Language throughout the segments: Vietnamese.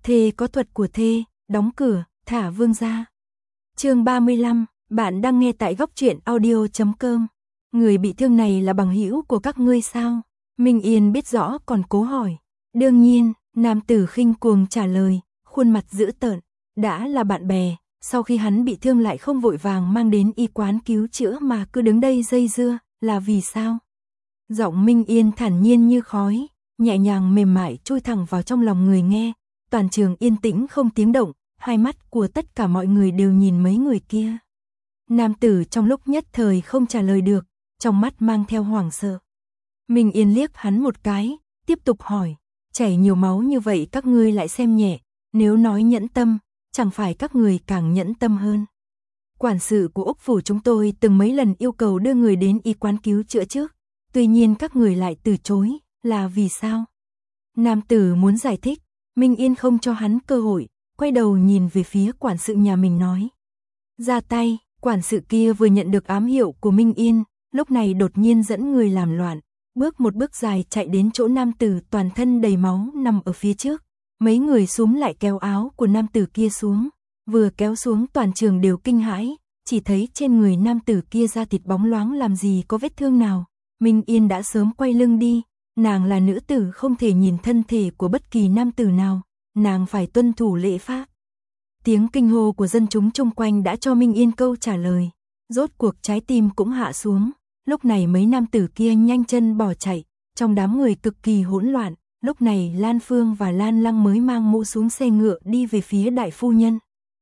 Thê có thuật của thê, đóng cửa, thả vương ra. Chương 35, bạn đang nghe tại góc truyện audio.com. Người bị thương này là bằng hữu của các ngươi sao? Minh Yên biết rõ còn cố hỏi. Đương nhiên, nam tử khinh cuồng trả lời, khuôn mặt dữ tợn. Đã là bạn bè, sau khi hắn bị thương lại không vội vàng mang đến y quán cứu chữa mà cứ đứng đây dây dưa, là vì sao? Giọng Minh Yên thản nhiên như khói, nhẹ nhàng mềm mại chui thẳng vào trong lòng người nghe. Toàn trường yên tĩnh không tiếng động, hai mắt của tất cả mọi người đều nhìn mấy người kia. Nam tử trong lúc nhất thời không trả lời được, trong mắt mang theo hoảng sợ. Minh Yên liếc hắn một cái, tiếp tục hỏi, chảy nhiều máu như vậy các ngươi lại xem nhẹ, nếu nói nhẫn tâm, chẳng phải các người càng nhẫn tâm hơn. Quản sự của Úc Phủ chúng tôi từng mấy lần yêu cầu đưa người đến y quán cứu chữa trước, tuy nhiên các người lại từ chối, là vì sao? Nam tử muốn giải thích, Minh Yên không cho hắn cơ hội, quay đầu nhìn về phía quản sự nhà mình nói. Ra tay, quản sự kia vừa nhận được ám hiệu của Minh Yên, lúc này đột nhiên dẫn người làm loạn, bước một bước dài chạy đến chỗ nam tử toàn thân đầy máu nằm ở phía trước. Mấy người xúm lại kéo áo của nam tử kia xuống, vừa kéo xuống toàn trường đều kinh hãi, chỉ thấy trên người nam tử kia da thịt bóng loáng làm gì có vết thương nào. Minh Yên đã sớm quay lưng đi, nàng là nữ tử không thể nhìn thân thể của bất kỳ nam tử nào, nàng phải tuân thủ lễ pháp. Tiếng kinh hô của dân chúng chung quanh đã cho Minh Yên câu trả lời, rốt cuộc trái tim cũng hạ xuống, lúc này mấy nam tử kia nhanh chân bỏ chạy, trong đám người cực kỳ hỗn loạn, lúc này Lan Phương và Lan Lăng mới mang mũ xuống xe ngựa đi về phía đại phu nhân.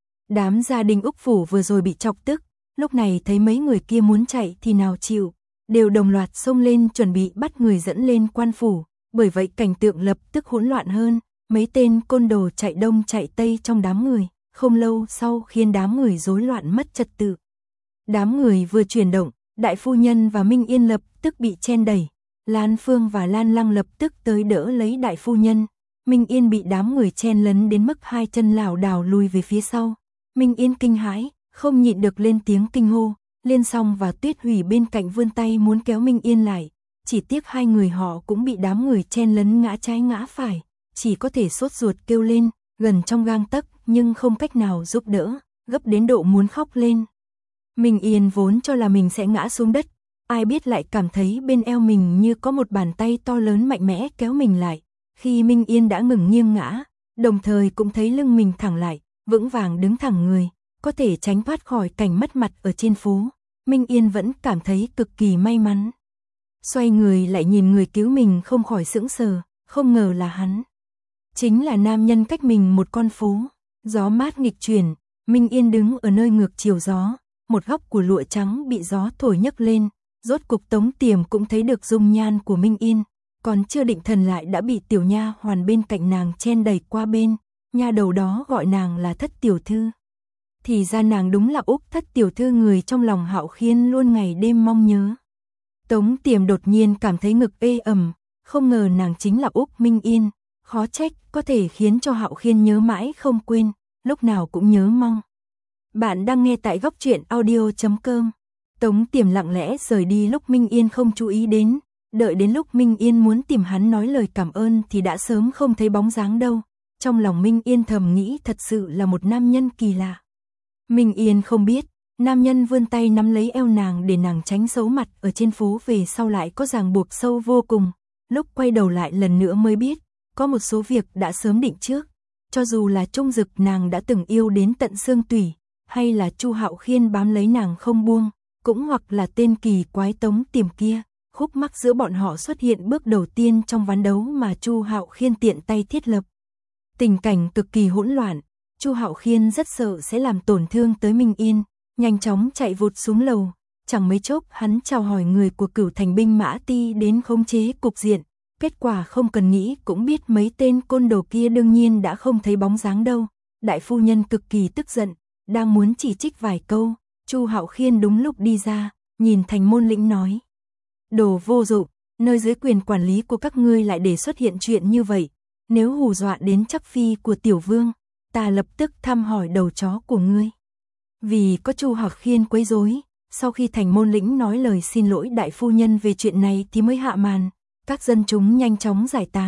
Đám gia đình Úc Phủ vừa rồi bị chọc tức, lúc này thấy mấy người kia muốn chạy thì nào chịu, đều đồng loạt xông lên chuẩn bị bắt người dẫn lên quan phủ, bởi vậy cảnh tượng lập tức hỗn loạn hơn, mấy tên côn đồ chạy đông chạy tây trong đám người, không lâu sau khiến đám người rối loạn mất trật tự. Đám người vừa chuyển động, đại phu nhân và Minh Yên lập tức bị chen đẩy, Lan Phương và Lan Lăng lập tức tới đỡ lấy đại phu nhân, Minh Yên bị đám người chen lấn đến mức hai chân lảo đảo lùi về phía sau. Minh Yên kinh hãi, không nhịn được lên tiếng kinh hô. Liên Song và Tuyết Hủy bên cạnh vươn tay muốn kéo Minh Yên lại, chỉ tiếc hai người họ cũng bị đám người chen lấn ngã trái ngã phải, chỉ có thể sốt ruột kêu lên, gần trong gang tấc nhưng không cách nào giúp đỡ, gấp đến độ muốn khóc lên. Minh Yên vốn cho là mình sẽ ngã xuống đất, ai biết lại cảm thấy bên eo mình như có một bàn tay to lớn mạnh mẽ kéo mình lại. Khi Minh Yên đã ngừng nghiêng ngã, đồng thời cũng thấy lưng mình thẳng lại, vững vàng đứng thẳng người, có thể tránh thoát khỏi cảnh mất mặt ở trên phố. Minh Yên vẫn cảm thấy cực kỳ may mắn. Xoay người lại nhìn người cứu mình không khỏi sững sờ, không ngờ là hắn. Chính là nam nhân cách mình một con phố. Gió mát nghịch chuyển, Minh Yên đứng ở nơi ngược chiều gió, một góc của lụa trắng bị gió thổi nhấc lên, rốt cục Tống Tiềm cũng thấy được dung nhan của Minh Yên, còn chưa định thần lại đã bị tiểu nha hoàn bên cạnh nàng chen đẩy qua bên, nha đầu đó gọi nàng là Thất tiểu thư. Thì ra nàng đúng là Úc Thất tiểu thư, người trong lòng Hạo Khiên luôn ngày đêm mong nhớ. Tống Tiềm đột nhiên cảm thấy ngực ê ẩm, không ngờ nàng chính là Úc Minh Yên, khó trách có thể khiến cho Hạo Khiên nhớ mãi không quên, lúc nào cũng nhớ mong. Bạn đang nghe tại góc truyện audio.com. Tống Tiềm lặng lẽ rời đi lúc Minh Yên không chú ý đến, đợi đến lúc Minh Yên muốn tìm hắn nói lời cảm ơn thì đã sớm không thấy bóng dáng đâu. Trong lòng Minh Yên thầm nghĩ thật sự là một nam nhân kỳ lạ. Minh Yên không biết, nam nhân vươn tay nắm lấy eo nàng để nàng tránh xấu mặt ở trên phố về sau lại có ràng buộc sâu vô cùng. Lúc quay đầu lại lần nữa mới biết, có một số việc đã sớm định trước. Cho dù là Trung Dực nàng đã từng yêu đến tận xương tủy, hay là Chu Hạo Khiên bám lấy nàng không buông, cũng hoặc là tên kỳ quái Tống Tiềm kia, khúc mắc giữa bọn họ xuất hiện bước đầu tiên trong ván đấu mà Chu Hạo Khiên tiện tay thiết lập. Tình cảnh cực kỳ hỗn loạn, Chu Hạo Khiên rất sợ sẽ làm tổn thương tới Minh Yên, nhanh chóng chạy vụt xuống lầu, chẳng mấy chốc hắn chào hỏi người của Cửu Thành binh mã ti đến khống chế cục diện, kết quả không cần nghĩ cũng biết mấy tên côn đồ kia đương nhiên đã không thấy bóng dáng đâu. Đại phu nhân cực kỳ tức giận, đang muốn chỉ trích vài câu, Chu Hạo Khiên đúng lúc đi ra, nhìn Thành Môn Lĩnh nói: "Đồ vô dụng, nơi dưới quyền quản lý của các ngươi lại để xuất hiện chuyện như vậy, nếu hù dọa đến chắc phi của tiểu vương, ta lập tức thăm hỏi đầu chó của ngươi." Vì có Chu Hạo Khiên quấy rối, sau khi Thành Môn Lĩnh nói lời xin lỗi đại phu nhân về chuyện này thì mới hạ màn, các dân chúng nhanh chóng giải tán,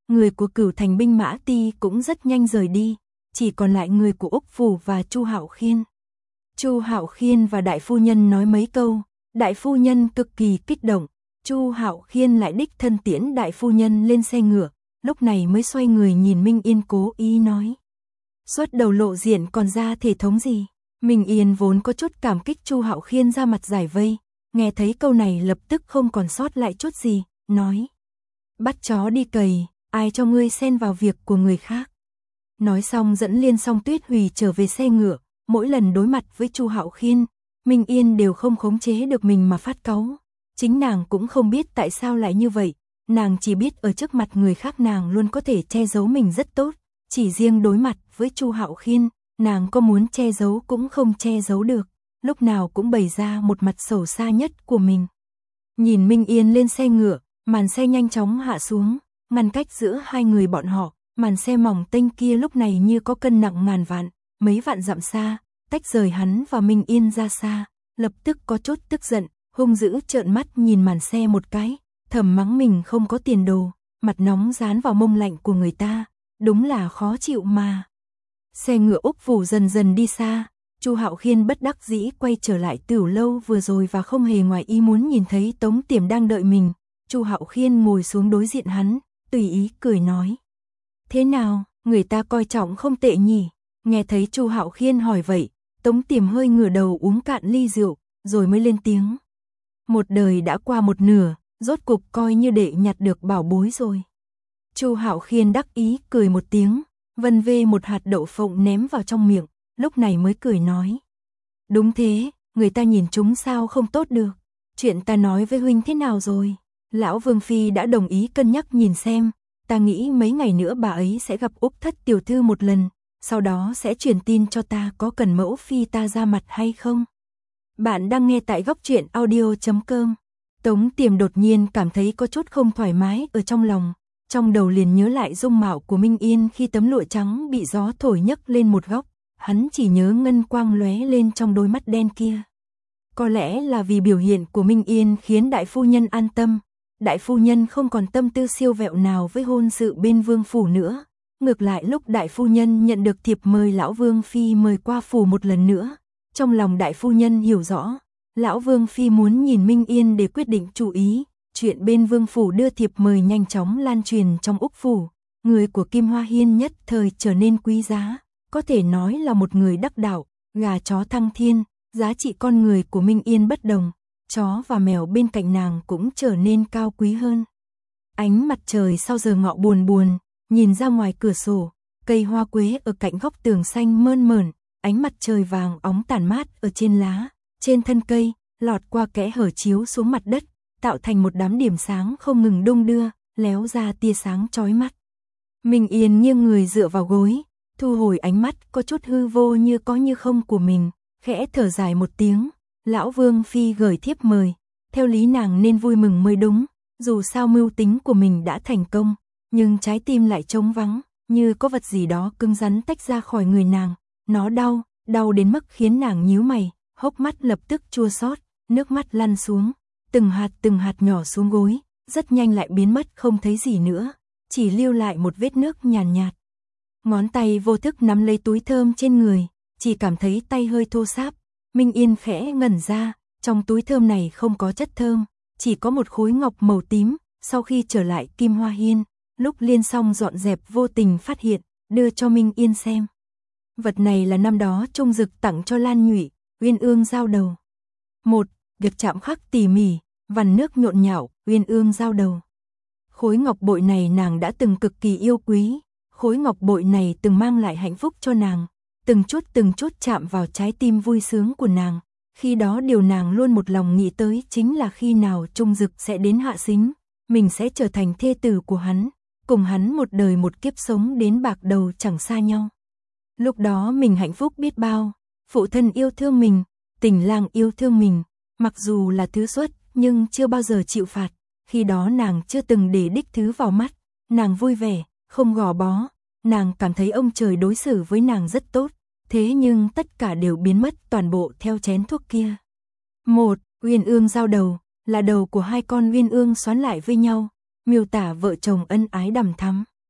người của Cửu Thành binh mã ti cũng rất nhanh rời đi, chỉ còn lại người của Úc Phủ và Chu Hạo Khiên. Chu Hạo Khiên và đại phu nhân nói mấy câu, đại phu nhân cực kỳ kích động, Chu Hạo Khiên lại đích thân tiễn đại phu nhân lên xe ngựa, lúc này mới xoay người nhìn Minh Yên cố ý nói. Xuất đầu lộ diện còn ra thể thống gì? Minh Yên vốn có chút cảm kích Chu Hạo Khiên ra mặt giải vây, nghe thấy câu này lập tức không còn sót lại chút gì, nói. Bắt chó đi cầy, ai cho ngươi xen vào việc của người khác. Nói xong dẫn Liên Song Tuyết Hùy trở về xe ngựa, mỗi lần đối mặt với Chu Hạo Khiên, Minh Yên đều không khống chế được mình mà phát cáu. Chính nàng cũng không biết tại sao lại như vậy, nàng chỉ biết ở trước mặt người khác nàng luôn có thể che giấu mình rất tốt, chỉ riêng đối mặt với Chu Hạo Khiên, nàng có muốn che giấu cũng không che giấu được, lúc nào cũng bày ra một mặt xấu xa nhất của mình. Nhìn Minh Yên lên xe ngựa, màn xe nhanh chóng hạ xuống, ngăn cách giữa hai người bọn họ, màn xe mỏng tênh kia lúc này như có cân nặng ngàn vạn, mấy vạn dặm xa, tách rời hắn và Minh Yên ra xa, lập tức có chút tức giận, hung dữ trợn mắt nhìn màn xe một cái, thầm mắng mình không có tiền đồ, mặt nóng dán vào mông lạnh của người ta, đúng là khó chịu mà. Xe ngựa Úc Phủ dần dần đi xa, Chu Hạo Khiên bất đắc dĩ quay trở lại Tửu lâu vừa rồi và không hề ngoài ý muốn nhìn thấy Tống Tiềm đang đợi mình. Chu Hạo Khiên ngồi xuống đối diện hắn, tùy ý cười nói: "Thế nào, người ta coi trọng không tệ nhỉ?" Nghe thấy Chu Hạo Khiên hỏi vậy, Tống Tiềm hơi ngửa đầu uống cạn ly rượu, rồi mới lên tiếng: "Một đời đã qua một nửa, rốt cục coi như đệ nhặt được bảo bối rồi." Chu Hạo Khiên đắc ý cười một tiếng, vân vê một hạt đậu phộng ném vào trong miệng, lúc này mới cười nói: "Đúng thế, người ta nhìn chúng sao không tốt được. Chuyện ta nói với huynh thế nào rồi? Lão Vương Phi đã đồng ý cân nhắc nhìn xem, ta nghĩ mấy ngày nữa bà ấy sẽ gặp Úc Thất tiểu thư một lần, sau đó sẽ truyền tin cho ta có cần mẫu phi ta ra mặt hay không." Bạn đang nghe tại góc truyện audio.com. Tống Tiềm đột nhiên cảm thấy có chút không thoải mái ở trong lòng, trong đầu liền nhớ lại dung mạo của Minh Yên khi tấm lụa trắng bị gió thổi nhấc lên một góc, hắn chỉ nhớ ngân quang lóe lên trong đôi mắt đen kia. Có lẽ là vì biểu hiện của Minh Yên khiến đại phu nhân an tâm, đại phu nhân không còn tâm tư siêu vẹo nào với hôn sự bên vương phủ nữa. Ngược lại lúc đại phu nhân nhận được thiệp mời lão Vương Phi mời qua phủ một lần nữa, trong lòng đại phu nhân hiểu rõ, lão Vương Phi muốn nhìn Minh Yên để quyết định chủ ý. Chuyện bên vương phủ đưa thiệp mời nhanh chóng lan truyền trong Úc phủ, người của Kim Hoa Hiên nhất thời trở nên quý giá, có thể nói là một người đắc đạo, gà chó thăng thiên, giá trị con người của Minh Yên bất đồng, chó và mèo bên cạnh nàng cũng trở nên cao quý hơn. Ánh mặt trời sau giờ ngọ buồn buồn, nhìn ra ngoài cửa sổ, cây hoa quế ở cạnh góc tường xanh mơn mởn, ánh mặt trời vàng óng tản mát ở trên lá, trên thân cây, lọt qua kẽ hở chiếu xuống mặt đất, tạo thành một đám điểm sáng không ngừng đung đưa, léo ra tia sáng chói mắt. Minh Yên nghiêng người dựa vào gối, thu hồi ánh mắt có chút hư vô như có như không của mình, khẽ thở dài một tiếng, lão Vương Phi gửi thiếp mời, theo lý nàng nên vui mừng mới đúng, dù sao mưu tính của mình đã thành công, nhưng trái tim lại trống vắng, như có vật gì đó cứng rắn tách ra khỏi người nàng, nó đau, đau đến mức khiến nàng nhíu mày, hốc mắt lập tức chua xót, nước mắt lăn xuống, từng hạt nhỏ xuống gối, rất nhanh lại biến mất không thấy gì nữa, chỉ lưu lại một vết nước nhàn nhạt. Ngón tay vô thức nắm lấy túi thơm trên người, chỉ cảm thấy tay hơi thô ráp. Minh Yên khẽ ngẩn ra, trong túi thơm này không có chất thơm, chỉ có một khối ngọc màu tím. Sau khi trở lại Kim Hoa Hiên, lúc Liên Song dọn dẹp vô tình phát hiện, đưa cho Minh Yên xem. Vật này là năm đó Trung Dực tặng cho Lan Nhụy, Uyên Ương giao đầu. Một, việc chạm khắc tỉ mỉ, vằn nước nhộn nhạo, Uyên Ương giao đầu. Khối ngọc bội này nàng đã từng cực kỳ yêu quý, khối ngọc bội này từng mang lại hạnh phúc cho nàng, từng chút chạm vào trái tim vui sướng của nàng. Khi đó điều nàng luôn một lòng nghĩ tới chính là khi nào Trung Dực sẽ đến hạ sính, mình sẽ trở thành thê tử của hắn, cùng hắn một đời một kiếp sống đến bạc đầu chẳng xa nhau. Lúc đó mình hạnh phúc biết bao, phụ thân yêu thương mình, tình lang yêu thương mình, mặc dù là thứ xuất nhưng chưa bao giờ chịu phạt, khi đó nàng chưa từng để đích thứ vào mắt, nàng vui vẻ, không gò bó, nàng cảm thấy ông trời đối xử với nàng rất tốt, thế nhưng tất cả đều biến mất toàn bộ theo chén thuốc kia. Một, Uyên Ương giao đầu, là đầu của hai con Uyên Ương xoắn lại với nhau, miêu tả vợ chồng ân ái đằm thắm.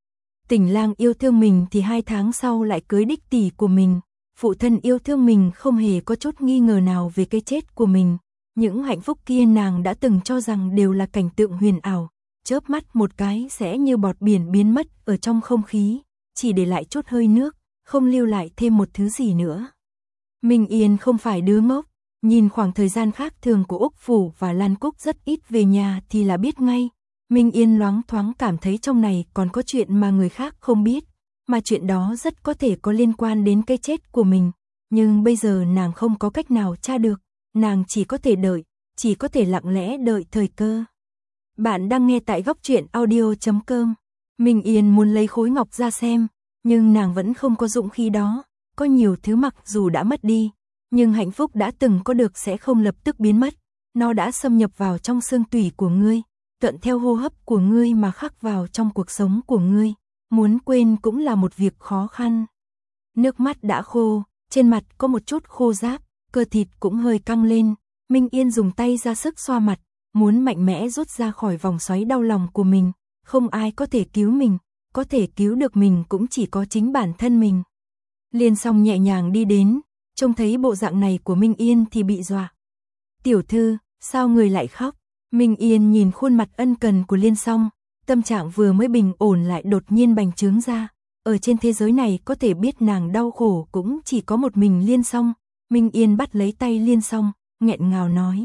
Tỉnh lang yêu thương mình thì 2 tháng sau lại cưới đích tỷ của mình. Phụ thân yêu thương mình không hề có chút nghi ngờ nào về cái chết của mình. Những hạnh phúc kia nàng đã từng cho rằng đều là cảnh tượng huyền ảo, chớp mắt một cái sẽ như bọt biển biến mất ở trong không khí, chỉ để lại chút hơi nước, không lưu lại thêm một thứ gì nữa. Minh Yên không phải đứa ngốc, nhìn khoảng thời gian khác thường của Úc Phủ và Lan Cúc rất ít về nhà thì là biết ngay. Minh Yên loáng thoáng cảm thấy trong này còn có chuyện mà người khác không biết, mà chuyện đó rất có thể có liên quan đến cái chết của mình. Nhưng bây giờ nàng không có cách nào tra được, nàng chỉ có thể đợi, chỉ có thể lặng lẽ đợi thời cơ. Bạn đang nghe tại góc truyện audio.com. Minh Yên muốn lấy khối ngọc ra xem, nhưng nàng vẫn không có dũng khí đó. Có nhiều thứ mặc dù đã mất đi, nhưng hạnh phúc đã từng có được sẽ không lập tức biến mất. Nó đã xâm nhập vào trong xương tủy của ngươi, thuận theo hô hấp của ngươi mà khắc vào trong cuộc sống của ngươi. Muốn quên cũng là một việc khó khăn. Nước mắt đã khô, trên mặt có một chút khô ráp, cơ thịt cũng hơi căng lên. Minh Yên dùng tay ra sức xoa mặt, muốn mạnh mẽ rút ra khỏi vòng xoáy đau lòng của mình. Không ai có thể cứu mình, có thể cứu được mình cũng chỉ có chính bản thân mình. Liên Song nhẹ nhàng đi đến, trông thấy bộ dạng này của Minh Yên thì bị dọa. Tiểu thư, sao người lại khóc? Minh Yên nhìn khuôn mặt ân cần của Liên Song, tâm trạng vừa mới bình ổn lại đột nhiên bành trướng ra. Ở trên thế giới này có thể biết nàng đau khổ cũng chỉ có một mình Liên Song. Minh Yên bắt lấy tay Liên Song, nghẹn ngào nói.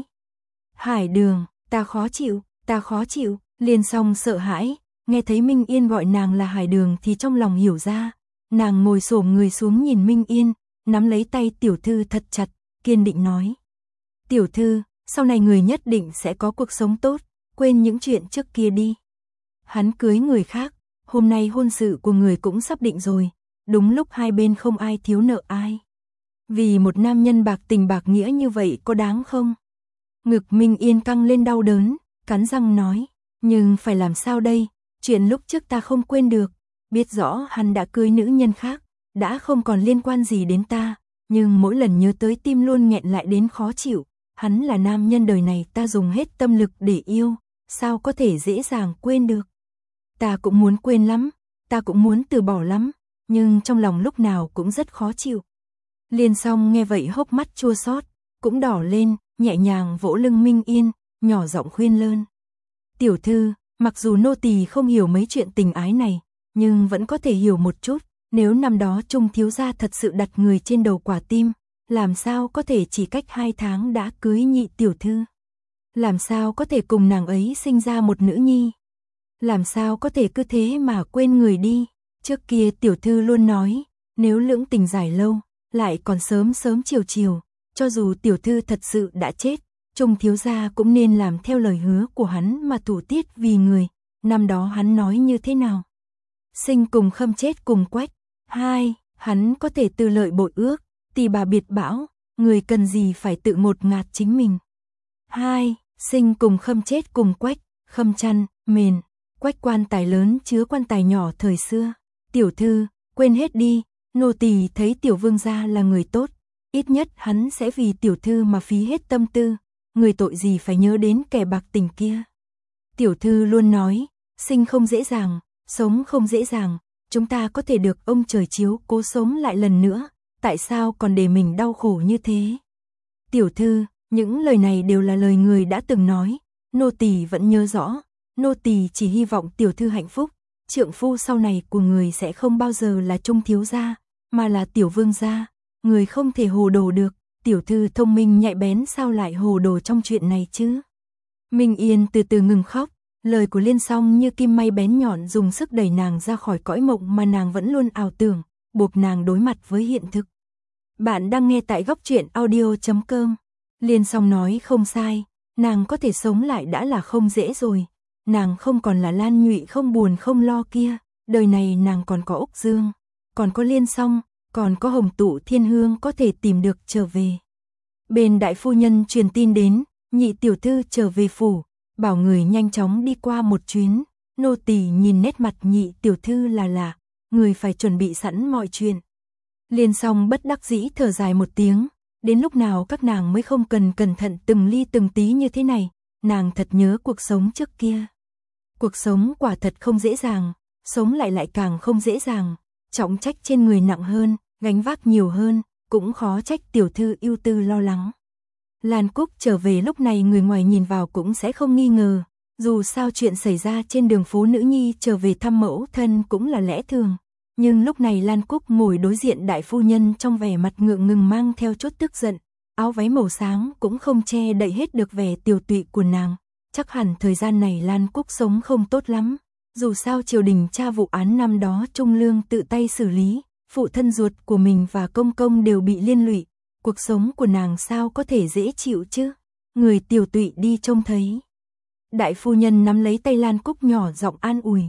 Hải Đường, ta khó chịu, ta khó chịu. Liên Song sợ hãi, nghe thấy Minh Yên gọi nàng là Hải Đường thì trong lòng hiểu ra. Nàng ngồi xổm người xuống nhìn Minh Yên, nắm lấy tay tiểu thư thật chặt, kiên định nói. Tiểu thư, sau này người nhất định sẽ có cuộc sống tốt, quên những chuyện trước kia đi. Hắn cưới người khác, hôm nay hôn sự của người cũng sắp định rồi, đúng lúc hai bên không ai thiếu nợ ai. Vì một nam nhân bạc tình bạc nghĩa như vậy có đáng không? Ngực Minh Yên căng lên đau đớn, cắn răng nói, nhưng phải làm sao đây, chuyện lúc trước ta không quên được, biết rõ hắn đã cưới nữ nhân khác, đã không còn liên quan gì đến ta, nhưng mỗi lần nhớ tới tim luôn nghẹn lại đến khó chịu, hắn là nam nhân đời này ta dùng hết tâm lực để yêu, sao có thể dễ dàng quên được. Ta cũng muốn quên lắm, ta cũng muốn từ bỏ lắm, nhưng trong lòng lúc nào cũng rất khó chịu. Liên Song nghe vậy hốc mắt chua xót, cũng đỏ lên, nhẹ nhàng vỗ lưng Minh Yên, nhỏ giọng khuyên lơn. Tiểu thư, mặc dù nô tỳ không hiểu mấy chuyện tình ái này, nhưng vẫn có thể hiểu một chút, nếu năm đó Trung thiếu gia thật sự đặt người trên đầu quả tim, làm sao có thể chỉ cách 2 tháng đã cưới nhị tiểu thư? Làm sao có thể cùng nàng ấy sinh ra một nữ nhi? Làm sao có thể cứ thế mà quên người đi? Trước kia tiểu thư luôn nói, nếu lưỡng tình dài lâu, lại còn sớm sớm chiều chiều, cho dù tiểu thư thật sự đã chết, Trung thiếu gia cũng nên làm theo lời hứa của hắn mà thủ tiết vì người. Năm đó hắn nói như thế nào? Sinh cùng khâm chết cùng quách. 2. Hắn có thể tư lợi bội ước, tỳ bà biệt bão, người cần gì phải tự ngột ngạt chính mình. 2. Sinh cùng khâm chết cùng quách, khâm chăn, mền, quách quan tài lớn chứa quan tài nhỏ thời xưa. Tiểu thư, quên hết đi, nô tỳ thấy tiểu vương gia là người tốt, ít nhất hắn sẽ vì tiểu thư mà phí hết tâm tư, người tội gì phải nhớ đến kẻ bạc tình kia. Tiểu thư luôn nói, sinh không dễ dàng, sống không dễ dàng, chúng ta có thể được ông trời chiếu cố sống lại lần nữa, tại sao còn để mình đau khổ như thế? Tiểu thư, những lời này đều là lời người đã từng nói, nô tỳ vẫn nhớ rõ, nô tỳ chỉ hy vọng tiểu thư hạnh phúc, trượng phu sau này của người sẽ không bao giờ là Trung thiếu gia, mà là tiểu vương gia, người không thể hồ đồ được, tiểu thư thông minh nhạy bén sao lại hồ đồ trong chuyện này chứ? Minh Yên từ từ ngừng khóc, lời của Liên Song như kim may bén nhọn dùng sức đẩy nàng ra khỏi cõi mộng mà nàng vẫn luôn ảo tưởng, buộc nàng đối mặt với hiện thực. Bạn đang nghe tại góc truyện audio.com. Liên Song nói không sai, nàng có thể sống lại đã là không dễ rồi, nàng không còn là Lan Nhụy không buồn không lo kia, đời này nàng còn có Úc Dương, còn có Liên Song, còn có Hồng Tụ Thiên Hương có thể tìm được trở về. Bên đại phu nhân truyền tin đến, nhị tiểu thư trở về phủ, bảo người nhanh chóng đi qua một chuyến, nô tỳ nhìn nét mặt nhị tiểu thư là lạ, người phải chuẩn bị sẵn mọi chuyện. Liên Song bất đắc dĩ thở dài một tiếng, đến lúc nào các nàng mới không cần cẩn thận từng ly từng tí như thế này, nàng thật nhớ cuộc sống trước kia. Cuộc sống quả thật không dễ dàng, sống lại càng không dễ dàng, trọng trách trên người nặng hơn, gánh vác nhiều hơn, cũng khó trách tiểu thư ưu tư lo lắng. Lan Cúc trở về lúc này người ngoài nhìn vào cũng sẽ không nghi ngờ, dù sao chuyện xảy ra trên đường phố nữ nhi trở về thăm mẫu thân cũng là lẽ thường. Nhưng lúc này Lan Cúc ngồi đối diện đại phu nhân trong vẻ mặt ngượng ngùng mang theo chút tức giận, áo váy màu sáng cũng không che đậy hết được vẻ tiều tụy của nàng. Chắc hẳn thời gian này Lan Cúc sống không tốt lắm, dù sao triều đình tra vụ án năm đó Trung Lương tự tay xử lý, phụ thân ruột của mình và công công đều bị liên lụy, cuộc sống của nàng sao có thể dễ chịu chứ, người tiều tụy đi trông thấy. Đại phu nhân nắm lấy tay Lan Cúc nhỏ giọng an ủi.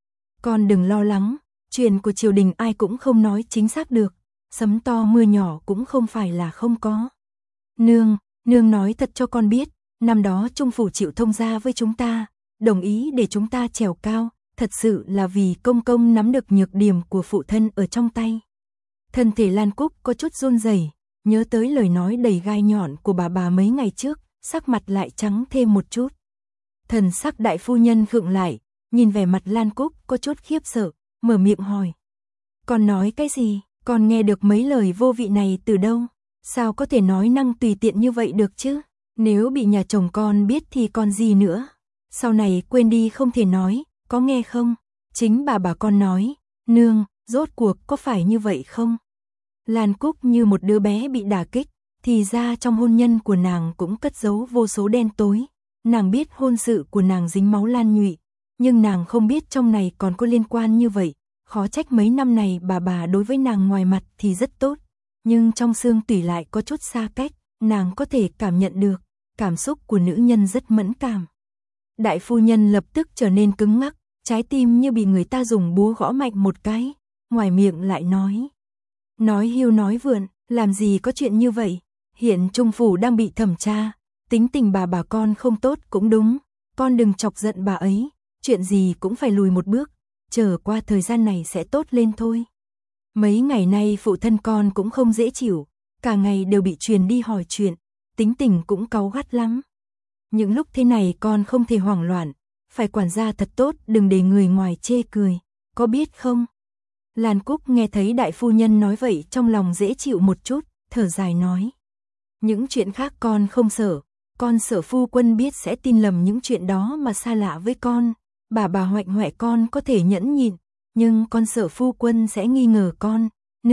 Con đừng lo lắng, chuyện của triều đình ai cũng không nói chính xác được, sấm to mưa nhỏ cũng không phải là không có. Nương nói thật cho con biết, năm đó Trung phủ chịu thông gia với chúng ta, đồng ý để chúng ta trèo cao, thật sự là vì công công nắm được nhược điểm của phụ thân ở trong tay. Thân thể Lan Cúc có chút run rẩy, nhớ tới lời nói đầy gai nhọn của bà mấy ngày trước, sắc mặt lại trắng thêm một chút. Thần sắc đại phu nhân khựng lại, nhìn vẻ mặt Lan Cúc có chút khiếp sợ, mở miệng hỏi. Con nói cái gì? Con nghe được mấy lời vô vị này từ đâu? Sao có thể nói năng tùy tiện như vậy được chứ? Nếu bị nhà chồng con biết thì còn gì nữa? Sau này quên đi không thể nói, có nghe không? Chính bà con nói, nương, rốt cuộc có phải như vậy không? Lan Cúc như một đứa bé bị đả kích, thì ra trong hôn nhân của nàng cũng cất giấu vô số đen tối. Nàng biết hôn sự của nàng dính máu Lan Nhụy, nhưng nàng không biết trong này còn có liên quan như vậy. Khó trách mấy năm này bà đối với nàng ngoài mặt thì rất tốt, nhưng trong xương tủy lại có chút xa cách, nàng có thể cảm nhận được, cảm xúc của nữ nhân rất mẫn cảm. Đại phu nhân lập tức trở nên cứng ngắc, trái tim như bị người ta dùng búa gõ mạnh một cái, ngoài miệng lại nói. Nói hiu nói vượn, làm gì có chuyện như vậy, hiện Trung phủ đang bị thẩm tra, tính tình bà con không tốt cũng đúng, con đừng chọc giận bà ấy, chuyện gì cũng phải lùi một bước, chờ qua thời gian này sẽ tốt lên thôi. Mấy ngày nay phụ thân con cũng không dễ chịu, cả ngày đều bị truyền đi hỏi chuyện, tính tình cũng cáu gắt lắm. Những lúc thế này con không thể hoảng loạn, phải quản gia thật tốt, đừng để người ngoài chê cười, có biết không? Lan Cúc nghe thấy đại phu nhân nói vậy trong lòng dễ chịu một chút, thở dài nói. Những chuyện khác con không sợ, con sợ phu quân biết sẽ tin lầm những chuyện đó mà xa lạ với con. Bà hoạnh hoẹ con có thể nhẫn nhịn, nhưng con sợ phu quân sẽ nghi ngờ con.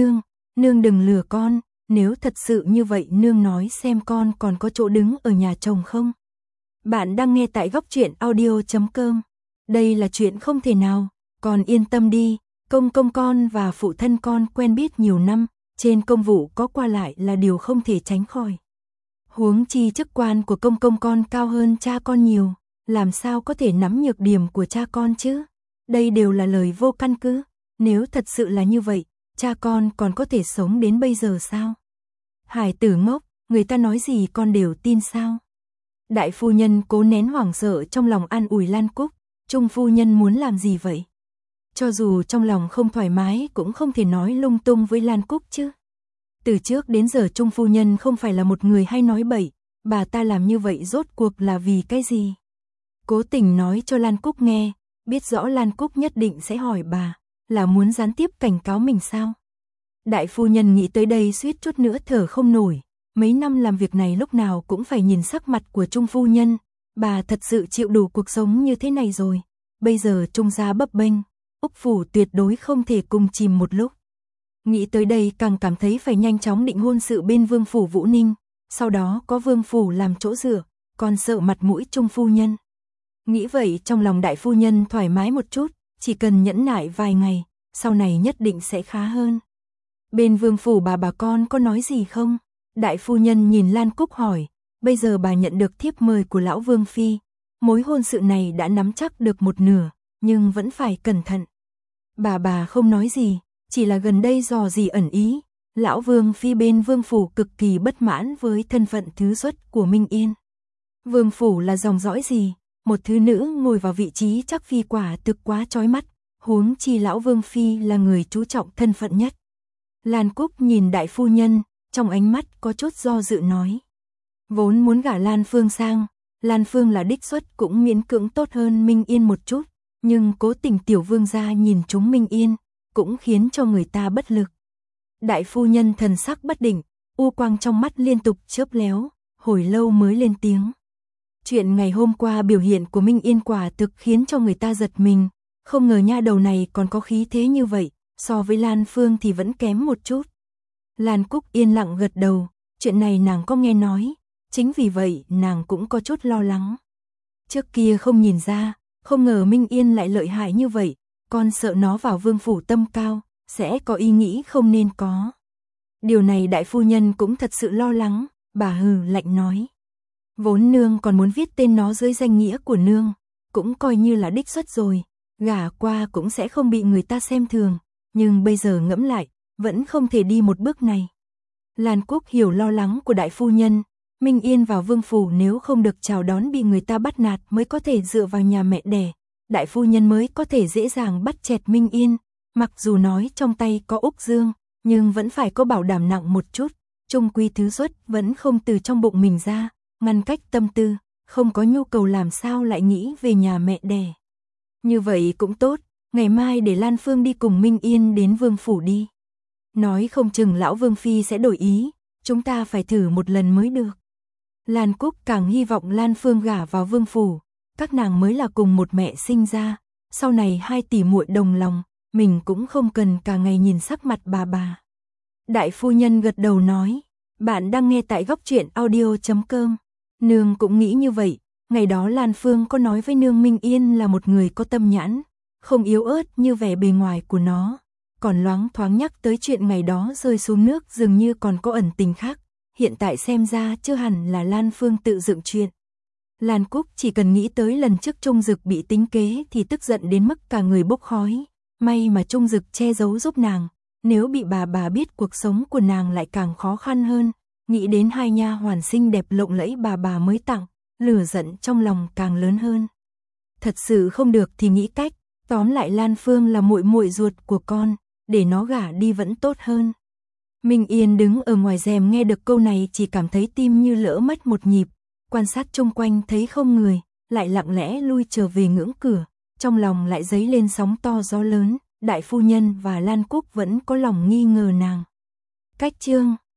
Nương đừng lừa con, nếu thật sự như vậy nương nói xem con còn có chỗ đứng ở nhà chồng không? Bạn đang nghe tại Góc Truyện Audio.com. Đây là chuyện không thể nào, con yên tâm đi, công con và phụ thân con quen biết nhiều năm, trên công vụ có qua lại là điều không thể tránh khỏi. Huống chi chức quan của công con cao hơn cha con nhiều, làm sao có thể nắm nhược điểm của cha con chứ? Đây đều là lời vô căn cứ, nếu thật sự là như vậy, cha con còn có thể sống đến bây giờ sao? Hải tử ngốc, người ta nói gì con đều tin sao? Đại phu nhân cố nén hoảng sợ trong lòng an ủi Lan Cúc, Trung phu nhân muốn làm gì vậy? Cho dù trong lòng không thoải mái cũng không thể nói lung tung với Lan Cúc chứ. Từ trước đến giờ Trung phu nhân không phải là một người hay nói bậy, bà ta làm như vậy rốt cuộc là vì cái gì? Cố tình nói cho Lan Cúc nghe, biết rõ Lan Cúc nhất định sẽ hỏi bà, là muốn gián tiếp cảnh cáo mình sao? Đại phu nhân nghĩ tới đây suýt chút nữa thở không nổi, mấy năm làm việc này lúc nào cũng phải nhìn sắc mặt của Trung phu nhân, bà thật sự chịu đủ cuộc sống như thế này rồi, bây giờ Trung gia bấp bênh, Úc phủ tuyệt đối không thể cùng chìm một lúc. Nghĩ tới đây càng cảm thấy phải nhanh chóng định hôn sự bên vương phủ Vũ Ninh, sau đó có vương phủ làm chỗ dựa, còn sợ mặt mũi Trung phu nhân. Nghĩ vậy trong lòng đại phu nhân thoải mái một chút, chỉ cần nhẫn nại vài ngày, sau này nhất định sẽ khá hơn. Bên vương phủ bà con có nói gì không? Đại phu nhân nhìn Lan Cúc hỏi, bây giờ bà nhận được thiếp mời của lão vương phi, mối hôn sự này đã nắm chắc được một nửa, nhưng vẫn phải cẩn thận. Bà không nói gì, chỉ là gần đây dò gì ẩn ý, lão vương phi bên vương phủ cực kỳ bất mãn với thân phận thứ xuất của Minh Yên. Vương phủ là dòng dõi gì? Một thứ nữ ngồi vào vị trí chắc phi quả thực quá chói mắt, huống chi lão vương phi là người chú trọng thân phận nhất. Lan Cúc nhìn đại phu nhân, trong ánh mắt có chút do dự nói. Vốn muốn gả Lan Phương sang, Lan Phương là đích xuất cũng miễn cưỡng tốt hơn Minh Yên một chút, Nhưng cố tình tiểu vương gia nhìn chúng Minh Yên, cũng khiến cho người ta bất lực. Đại phu nhân thần sắc bất định, u quang trong mắt liên tục chớp léo, hồi lâu mới lên tiếng. Chuyện ngày hôm qua biểu hiện của Minh Yên quả thực khiến cho người ta giật mình, không ngờ nha đầu này còn có khí thế như vậy, so với Lan Phương thì vẫn kém một chút. Lan Cúc yên lặng gật đầu, chuyện này nàng có nghe nói, chính vì vậy nàng cũng có chút lo lắng. Trước kia không nhìn ra, không ngờ Minh Yên lại lợi hại như vậy, con sợ nó vào vương phủ tâm cao, sẽ có ý nghĩ không nên có. Điều này đại phu nhân cũng thật sự lo lắng, bà hừ lạnh nói. Vốn nương còn muốn viết tên nó dưới danh nghĩa của nương, cũng coi như là đích xuất rồi, gả qua cũng sẽ không bị người ta xem thường, nhưng bây giờ ngẫm lại, vẫn không thể đi một bước này. Lan Quốc hiểu lo lắng của đại phu nhân, Minh Yên vào vương phủ nếu không được chào đón bị người ta bắt nạt mới có thể dựa vào nhà mẹ đẻ, đại phu nhân mới có thể dễ dàng bắt chẹt Minh Yên, mặc dù nói trong tay có Úc Dương, nhưng vẫn phải có bảo đảm nặng một chút, chung quy thứ xuất vẫn không từ trong bụng mình ra, ngăn cách tâm tư, không có nhu cầu làm sao lại nghĩ về nhà mẹ đẻ. Như vậy cũng tốt, ngày mai để Lan Phương đi cùng Minh Yên đến vương phủ đi. Nói không chừng lão vương phi sẽ đổi ý, chúng ta phải thử một lần mới được. Lan Cúc càng hy vọng Lan Phương gả vào vương phủ, các nàng mới là cùng một mẹ sinh ra, sau này hai tỷ muội đồng lòng, mình cũng không cần cả ngày nhìn sắc mặt bà. Đại phu nhân gật đầu nói, bạn đang nghe tại góc truyện audio.com. Nương cũng nghĩ như vậy, ngày đó Lan Phương có nói với nương Minh Yên là một người có tâm nhãn, không yếu ớt như vẻ bề ngoài của nó, còn loáng thoáng nhắc tới chuyện ngày đó rơi xuống nước dường như còn có ẩn tình khác, hiện tại xem ra chưa hẳn là Lan Phương tự dựng chuyện. Lan Cúc chỉ cần nghĩ tới lần trước Trung Dực bị tính kế thì tức giận đến mức cả người bốc khói, may mà Trung Dực che giấu giúp nàng, nếu bị bà biết cuộc sống của nàng lại càng khó khăn hơn, nghĩ đến hai nha hoàn xinh đẹp lộng lẫy bà mới tặng, lửa giận trong lòng càng lớn hơn. Thật sự không được thì nghĩ cách, tóm lại Lan Phương là muội muội ruột của con, để nó gả đi vẫn tốt hơn. Minh Yên đứng ở ngoài rèm nghe được câu này chỉ cảm thấy tim như lỡ mất một nhịp, quan sát chung quanh thấy không người, lại lặng lẽ lui trở về ngưỡng cửa, trong lòng lại dấy lên sóng to gió lớn, đại phu nhân và Lan Cúc vẫn có lòng nghi ngờ nàng. Cách chương